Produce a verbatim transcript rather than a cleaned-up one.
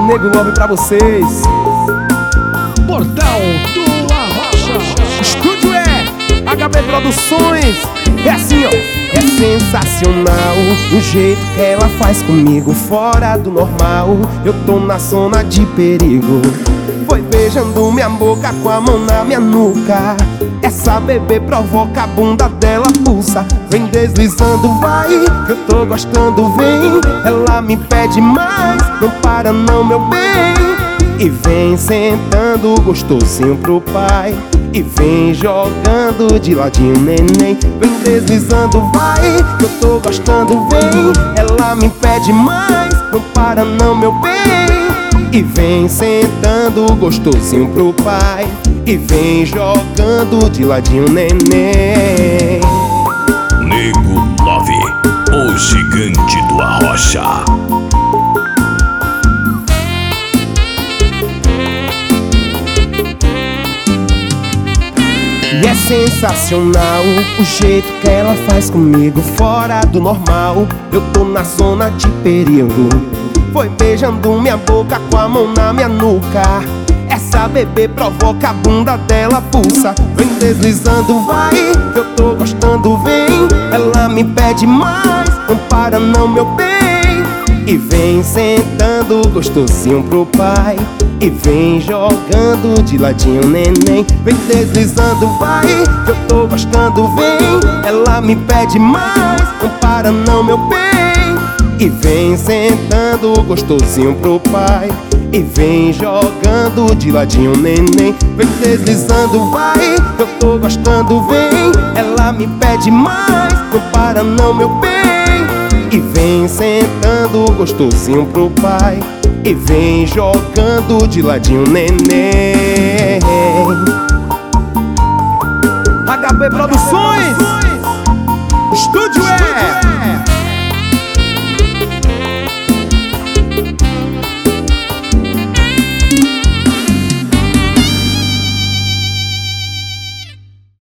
Nego Love pra vocês. Portal do Arrocha. Estúdio é H B Produções. É assim, ó. É sensacional o jeito que ela faz comigo, fora do normal. Eu tô na zona de perigo. Foi beijando minha boca com a mão na minha nuca. Essa bebê provoca, a bunda dela pulsa. Vem deslizando, vai, que eu tô gostando, vem. Ela me pede mais, não para não, meu bem. E vem sentando gostosinho pro pai. E vem jogando de ladinho, neném. Vem deslizando, vai, que eu tô gostando, vem. Ela me pede mais, não para não, meu bem. E vem sentando gostosinho pro pai. E vem jogando de ladinho, neném. Nego Love, o gigante do Arrocha. E é sensacional o jeito que ela faz comigo, fora do normal. Eu tô na zona de perigo. Foi beijando minha boca com a mão na minha nuca. Essa bebê provoca, a bunda dela pulsa. Vem deslizando, vai, que eu tô gostando, vem. Ela me pede mais, não para não, meu bem. E vem sentando gostosinho pro pai. E vem jogando de ladinho, neném. Vem deslizando, vai, que eu tô gostando, vem. Ela me pede mais, não para não, meu bem. E vem sentando gostosinho pro pai. E vem jogando de ladinho, neném. Vem deslizando, vai, que eu tô gostando, vem. Ela me pede mais, não para não, meu bem. E vem sentando gostosinho pro pai. E vem jogando de ladinho, neném. H B Produções. Estúdio é